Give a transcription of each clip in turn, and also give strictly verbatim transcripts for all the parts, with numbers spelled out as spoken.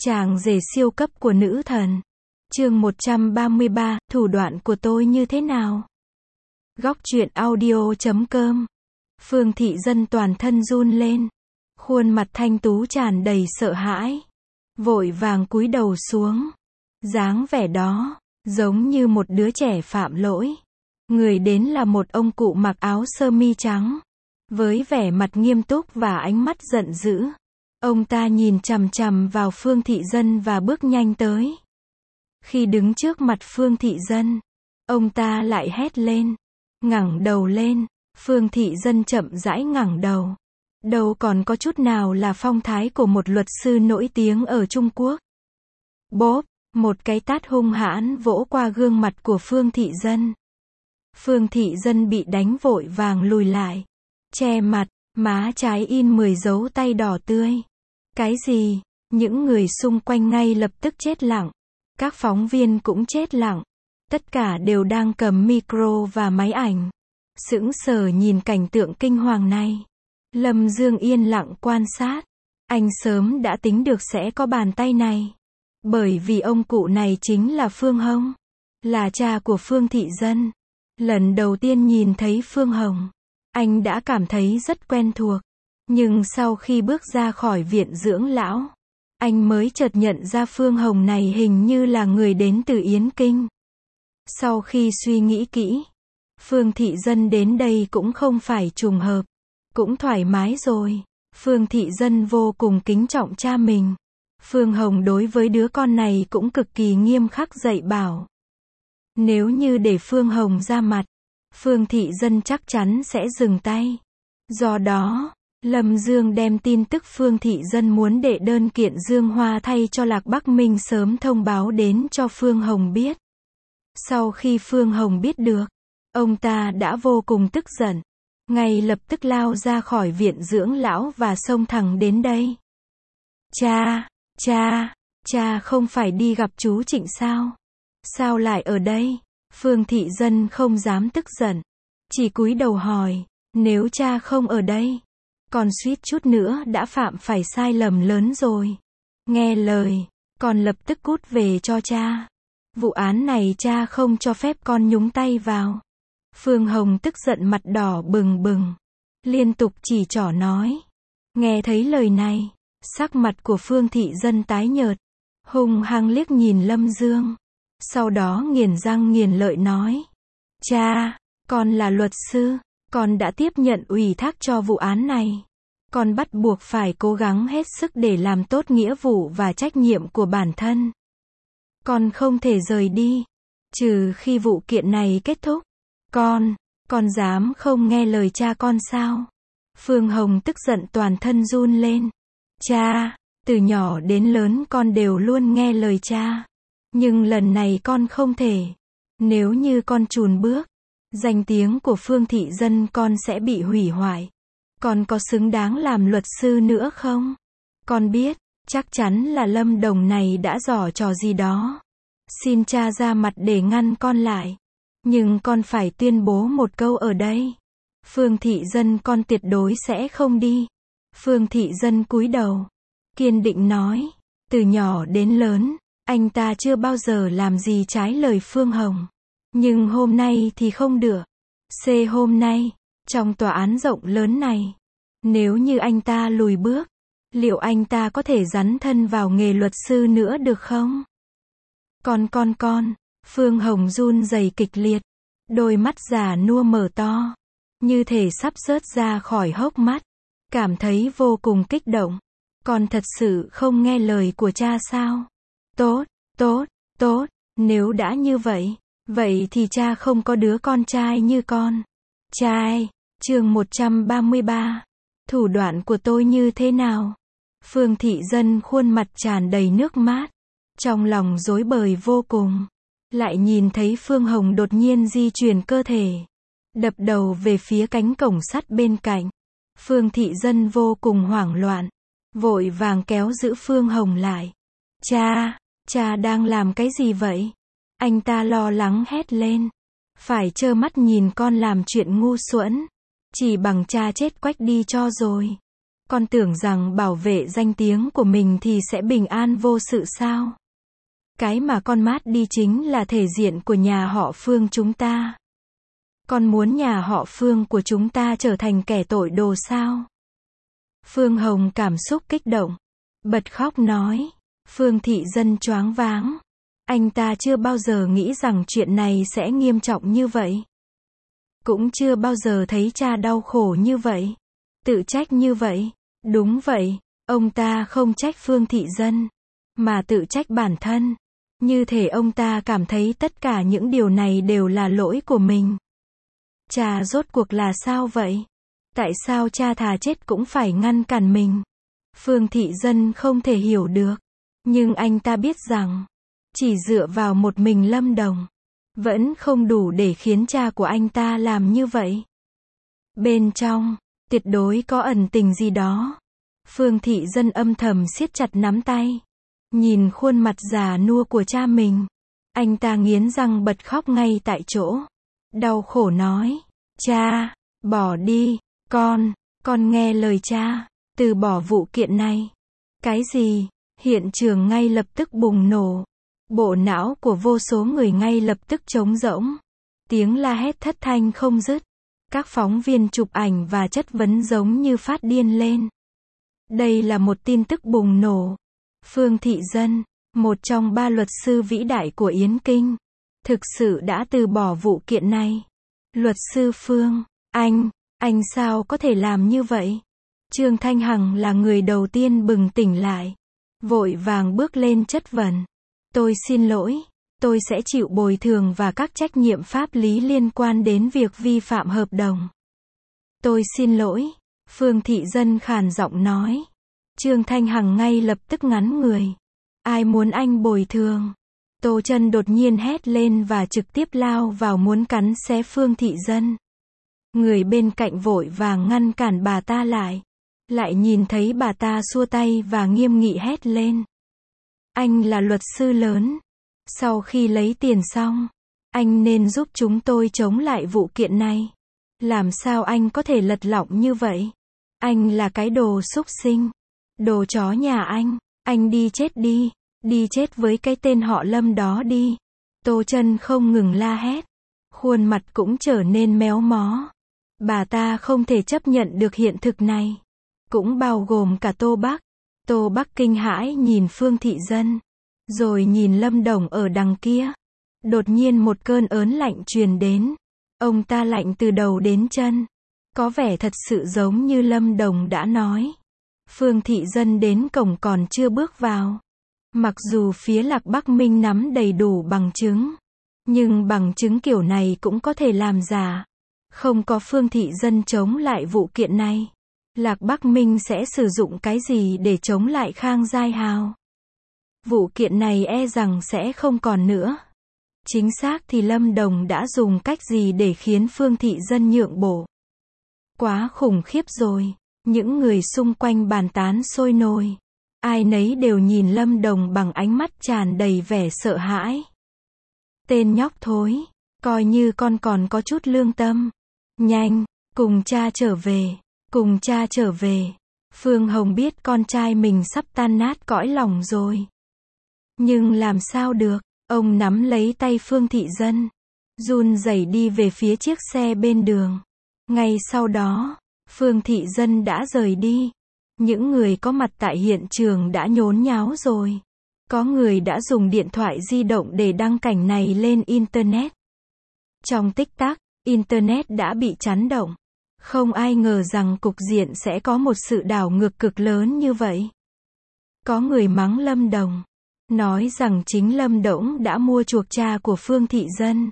Chàng rể siêu cấp của nữ thần. Chương một trăm ba mươi ba, thủ đoạn của tôi như thế nào? Góc truyện audio chấm com. Phương Thị Dân toàn thân run lên. Khuôn mặt thanh tú tràn đầy sợ hãi. Vội vàng cúi đầu xuống. Dáng vẻ đó, giống như một đứa trẻ phạm lỗi. Người đến là một ông cụ mặc áo sơ mi trắng. Với vẻ mặt nghiêm túc và ánh mắt giận dữ. Ông ta nhìn chằm chằm vào Phương Thị Dân và bước nhanh tới. Khi đứng trước mặt Phương Thị Dân, ông ta lại hét lên. Ngẩng đầu lên. Phương Thị Dân chậm rãi ngẩng đầu. Đâu còn có chút nào là phong thái của một luật sư nổi tiếng ở Trung Quốc. Bốp, một cái tát hung hãn vỗ qua gương mặt của Phương Thị Dân. Phương Thị Dân bị đánh vội vàng lùi lại. Che mặt, má trái in mười dấu tay đỏ tươi. Cái gì? Những người xung quanh ngay lập tức chết lặng. Các phóng viên cũng chết lặng. Tất cả đều đang cầm micro và máy ảnh. Sững sờ nhìn cảnh tượng kinh hoàng này. Lâm Dương yên lặng quan sát. Anh sớm đã tính được sẽ có bàn tay này. Bởi vì ông cụ này chính là Phương Hồng. Là cha của Phương Thị Dân. Lần đầu tiên nhìn thấy Phương Hồng, anh đã cảm thấy rất quen thuộc. Nhưng sau khi bước ra khỏi viện dưỡng lão, anh mới chợt nhận ra Phương Hồng này hình như là người đến từ Yến Kinh. Sau khi suy nghĩ kỹ, Phương Thị Dân đến đây cũng không phải trùng hợp. Cũng thoải mái rồi. Phương Thị Dân vô cùng kính trọng cha mình. Phương Hồng đối với đứa con này cũng cực kỳ nghiêm khắc dạy bảo. Nếu như để Phương Hồng ra mặt, Phương Thị Dân chắc chắn sẽ dừng tay. Do đó, Lâm Dương đem tin tức Phương Thị Dân muốn đệ đơn kiện Dương Hoa thay cho Lạc Bắc Minh sớm thông báo đến cho Phương Hồng biết. Sau khi Phương Hồng biết được, ông ta đã vô cùng tức giận. Ngay lập tức lao ra khỏi viện dưỡng lão và xông thẳng đến đây. Cha, cha, cha không phải đi gặp chú Trịnh sao? Sao lại ở đây? Phương Thị Dân không dám tức giận. Chỉ cúi đầu hỏi, nếu cha không ở đây, con suýt chút nữa đã phạm phải sai lầm lớn rồi. Nghe lời, con lập tức cút về cho cha. Vụ án này cha không cho phép con nhúng tay vào. Phương Hồng tức giận mặt đỏ bừng bừng. Liên tục chỉ trỏ nói. Nghe thấy lời này, sắc mặt của Phương Thị Dân tái nhợt. Hung hăng liếc nhìn Lâm Dương. Sau đó nghiền răng nghiền lợi nói. Cha, con là luật sư. Con đã tiếp nhận ủy thác cho vụ án này. Con bắt buộc phải cố gắng hết sức để làm tốt nghĩa vụ và trách nhiệm của bản thân. Con không thể rời đi. Trừ khi vụ kiện này kết thúc. Con, con dám không nghe lời cha con sao? Phương Hồng tức giận toàn thân run lên. Cha, từ nhỏ đến lớn con đều luôn nghe lời cha. Nhưng lần này con không thể. Nếu như con chùn bước, danh tiếng của Phương Thị Dân con sẽ bị hủy hoại. Con có xứng đáng làm luật sư nữa không? Con biết, chắc chắn là Lâm Đồng này đã giở trò gì đó. Xin cha ra mặt để ngăn con lại. Nhưng con phải tuyên bố một câu ở đây. Phương Thị Dân con tuyệt đối sẽ không đi. Phương Thị Dân cúi đầu. Kiên định nói. Từ nhỏ đến lớn, anh ta chưa bao giờ làm gì trái lời Phương Hồng. Nhưng hôm nay thì không được. C hôm nay, trong tòa án rộng lớn này, nếu như anh ta lùi bước, liệu anh ta có thể dấn thân vào nghề luật sư nữa được không? Con con con, Phương Hồng run rẩy kịch liệt. Đôi mắt già nua mở to. Như thể sắp rớt ra khỏi hốc mắt. Cảm thấy vô cùng kích động. Con thật sự không nghe lời của cha sao? Tốt, tốt, tốt. Nếu đã như vậy, vậy thì cha không có đứa con trai như con. Trai, chương một trăm ba mươi ba. Thủ đoạn của tôi như thế nào? Phương Thị Dân khuôn mặt tràn đầy nước mắt. Trong lòng rối bời vô cùng. Lại nhìn thấy Phương Hồng đột nhiên di chuyển cơ thể. Đập đầu về phía cánh cổng sắt bên cạnh. Phương Thị Dân vô cùng hoảng loạn. Vội vàng kéo giữ Phương Hồng lại. Cha, cha đang làm cái gì vậy? Anh ta lo lắng hét lên. Phải trơ mắt nhìn con làm chuyện ngu xuẩn. Chỉ bằng cha chết quách đi cho rồi. Con tưởng rằng bảo vệ danh tiếng của mình thì sẽ bình an vô sự sao? Cái mà con mát đi chính là thể diện của nhà họ Phương chúng ta. Con muốn nhà họ Phương của chúng ta trở thành kẻ tội đồ sao? Phương Hồng cảm xúc kích động, bật khóc nói. Phương Thị Dân choáng váng. Anh ta chưa bao giờ nghĩ rằng chuyện này sẽ nghiêm trọng như vậy. Cũng chưa bao giờ thấy cha đau khổ như vậy. Tự trách như vậy. Đúng vậy, ông ta không trách Phương Thị Dân, mà tự trách bản thân. Như thể ông ta cảm thấy tất cả những điều này đều là lỗi của mình. Cha rốt cuộc là sao vậy? Tại sao cha thà chết cũng phải ngăn cản mình? Phương Thị Dân không thể hiểu được. Nhưng anh ta biết rằng, chỉ dựa vào một mình Lâm Đồng, vẫn không đủ để khiến cha của anh ta làm như vậy. Bên trong, tuyệt đối có ẩn tình gì đó. Phương Thị Dân âm thầm siết chặt nắm tay. Nhìn khuôn mặt già nua của cha mình. Anh ta nghiến răng bật khóc ngay tại chỗ. Đau khổ nói. Cha, bỏ đi, con, con nghe lời cha, từ bỏ vụ kiện này. Cái gì? Hiện trường ngay lập tức bùng nổ. Bộ não của vô số người ngay lập tức trống rỗng. Tiếng la hét thất thanh không dứt. Các phóng viên chụp ảnh và chất vấn giống như phát điên lên. Đây là một tin tức bùng nổ. Phương Thị Dân, một trong ba luật sư vĩ đại của Yến Kinh, thực sự đã từ bỏ vụ kiện này. Luật sư Phương, anh, anh sao có thể làm như vậy? Trương Thanh Hằng là người đầu tiên bừng tỉnh lại. Vội vàng bước lên chất vấn. Tôi xin lỗi, tôi sẽ chịu bồi thường và các trách nhiệm pháp lý liên quan đến việc vi phạm hợp đồng. Tôi xin lỗi, Phương Thị Dân khàn giọng nói. Trương Thanh Hằng ngay lập tức ngắn người. Ai muốn anh bồi thường? Tô Chân đột nhiên hét lên và trực tiếp lao vào muốn cắn xé Phương Thị Dân. Người bên cạnh vội vàng ngăn cản bà ta lại. Lại nhìn thấy bà ta xua tay và nghiêm nghị hét lên. Anh là luật sư lớn. Sau khi lấy tiền xong, anh nên giúp chúng tôi chống lại vụ kiện này. Làm sao anh có thể lật lọng như vậy? Anh là cái đồ súc sinh. Đồ chó nhà anh. Anh đi chết đi. Đi chết với cái tên họ Lâm đó đi. Tô Chân không ngừng la hét. Khuôn mặt cũng trở nên méo mó. Bà ta không thể chấp nhận được hiện thực này. Cũng bao gồm cả Tô Bắc. Tô Bắc kinh hãi nhìn Phương Thị Dân. Rồi nhìn Lâm Đồng ở đằng kia. Đột nhiên một cơn ớn lạnh truyền đến. Ông ta lạnh từ đầu đến chân. Có vẻ thật sự giống như Lâm Đồng đã nói. Phương Thị Dân đến cổng còn chưa bước vào. Mặc dù phía Lạc Bắc Minh nắm đầy đủ bằng chứng. Nhưng bằng chứng kiểu này cũng có thể làm giả. Không có Phương Thị Dân chống lại vụ kiện này. Lạc Bắc Minh sẽ sử dụng cái gì để chống lại Khang Giai Hào? Vụ kiện này e rằng sẽ không còn nữa. Chính xác thì Lâm Đồng đã dùng cách gì để khiến Phương Thị Dân nhượng bộ? Quá khủng khiếp rồi. Những người xung quanh bàn tán sôi nổi. Ai nấy đều nhìn Lâm Đồng bằng ánh mắt tràn đầy vẻ sợ hãi. Tên nhóc thối. Coi như con còn có chút lương tâm. Nhanh, cùng cha trở về. Cùng cha trở về. Phương Hồng biết con trai mình sắp tan nát cõi lòng rồi. Nhưng làm sao được? Ông nắm lấy tay Phương Thị Dân. Run rẩy đi về phía chiếc xe bên đường. Ngay sau đó, Phương Thị Dân đã rời đi. Những người có mặt tại hiện trường đã nhốn nháo rồi. Có người đã dùng điện thoại di động để đăng cảnh này lên Internet. Trong tích tắc, Internet đã bị chấn động. Không ai ngờ rằng cục diện sẽ có một sự đảo ngược cực lớn như vậy. Có người mắng Lâm Đồng. Nói rằng chính Lâm Đỗng đã mua chuộc cha của Phương Thị Dân.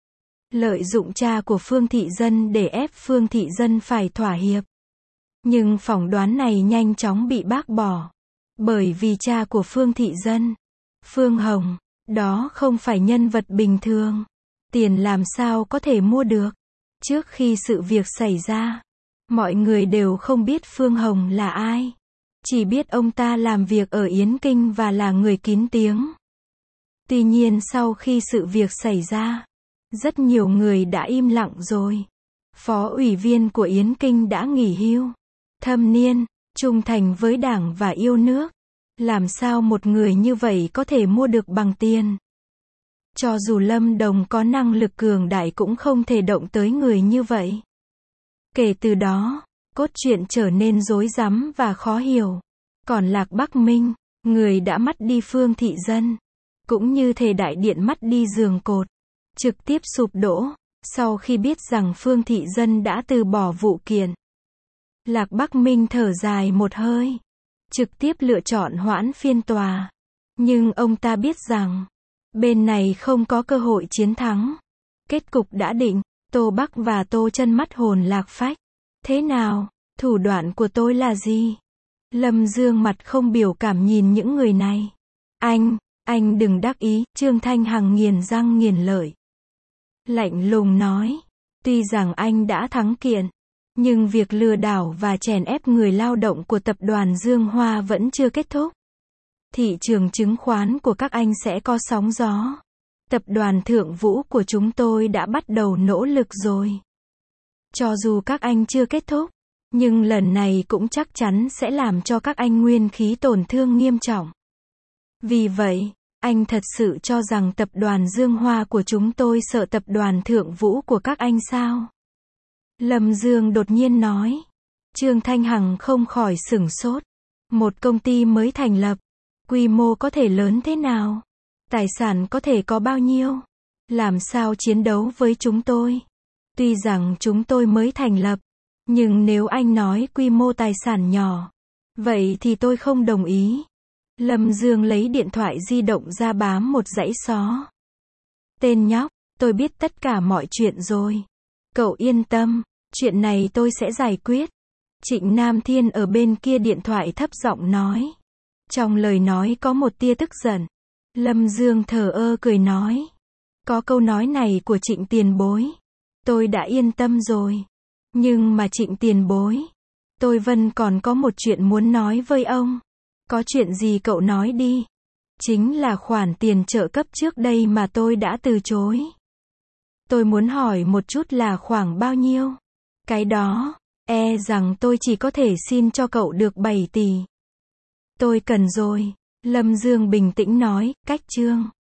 Lợi dụng cha của Phương Thị Dân để ép Phương Thị Dân phải thỏa hiệp. Nhưng phỏng đoán này nhanh chóng bị bác bỏ. Bởi vì cha của Phương Thị Dân, Phương Hồng, đó không phải nhân vật bình thường. Tiền làm sao có thể mua được? Trước khi sự việc xảy ra, mọi người đều không biết Phương Hồng là ai. Chỉ biết ông ta làm việc ở Yến Kinh và là người kín tiếng. Tuy nhiên sau khi sự việc xảy ra, rất nhiều người đã im lặng rồi. Phó ủy viên của Yến Kinh đã nghỉ hưu. Thâm Niên, trung thành với Đảng và yêu nước. Làm sao một người như vậy có thể mua được bằng tiền? Cho dù Lâm Đồng có năng lực cường đại cũng không thể động tới người như vậy. Kể từ đó, cốt truyện trở nên rối rắm và khó hiểu. Còn Lạc Bắc Minh, người đã mất đi Phương Thị Dân, cũng như thể đại điện mất đi giường cột, trực tiếp sụp đổ, sau khi biết rằng Phương Thị Dân đã từ bỏ vụ kiện. Lạc Bắc Minh thở dài một hơi, trực tiếp lựa chọn hoãn phiên tòa. Nhưng ông ta biết rằng, bên này không có cơ hội chiến thắng. Kết cục đã định, Tô Bắc và Tô Chân mắt hồn lạc phách. Thế nào, thủ đoạn của tôi là gì? Lâm Dương mặt không biểu cảm nhìn những người này. Anh, anh đừng đắc ý, Trương Thanh Hằng nghiền răng nghiền lợi. Lạnh lùng nói, tuy rằng anh đã thắng kiện, nhưng việc lừa đảo và chèn ép người lao động của tập đoàn Dương Hoa vẫn chưa kết thúc. Thị trường chứng khoán của các anh sẽ có sóng gió. Tập đoàn Thượng Vũ của chúng tôi đã bắt đầu nỗ lực rồi. Cho dù các anh chưa kết thúc, nhưng lần này cũng chắc chắn sẽ làm cho các anh nguyên khí tổn thương nghiêm trọng. Vì vậy, anh thật sự cho rằng tập đoàn Dương Hoa của chúng tôi sợ tập đoàn Thượng Vũ của các anh sao? Lâm Dương đột nhiên nói. Trương Thanh Hằng không khỏi sửng sốt. Một công ty mới thành lập, quy mô có thể lớn thế nào? Tài sản có thể có bao nhiêu? Làm sao chiến đấu với chúng tôi? Tuy rằng chúng tôi mới thành lập, nhưng nếu anh nói quy mô tài sản nhỏ, vậy thì tôi không đồng ý. Lâm Dương lấy điện thoại di động ra bám một dãy xó. Tên nhóc, tôi biết tất cả mọi chuyện rồi. Cậu yên tâm, chuyện này tôi sẽ giải quyết. Trịnh Nam Thiên ở bên kia điện thoại thấp giọng nói. Trong lời nói có một tia tức giận. Lâm Dương thờ ơ cười nói. Có câu nói này của Trịnh tiền bối, tôi đã yên tâm rồi. Nhưng mà Trịnh tiền bối, tôi Vân còn có một chuyện muốn nói với ông. Có chuyện gì cậu nói đi. Chính là khoản tiền trợ cấp trước đây mà tôi đã từ chối. Tôi muốn hỏi một chút là khoảng bao nhiêu? Cái đó, e rằng tôi chỉ có thể xin cho cậu được bảy tỷ. Tôi cần rồi. Lâm Dương bình tĩnh nói, cách Trương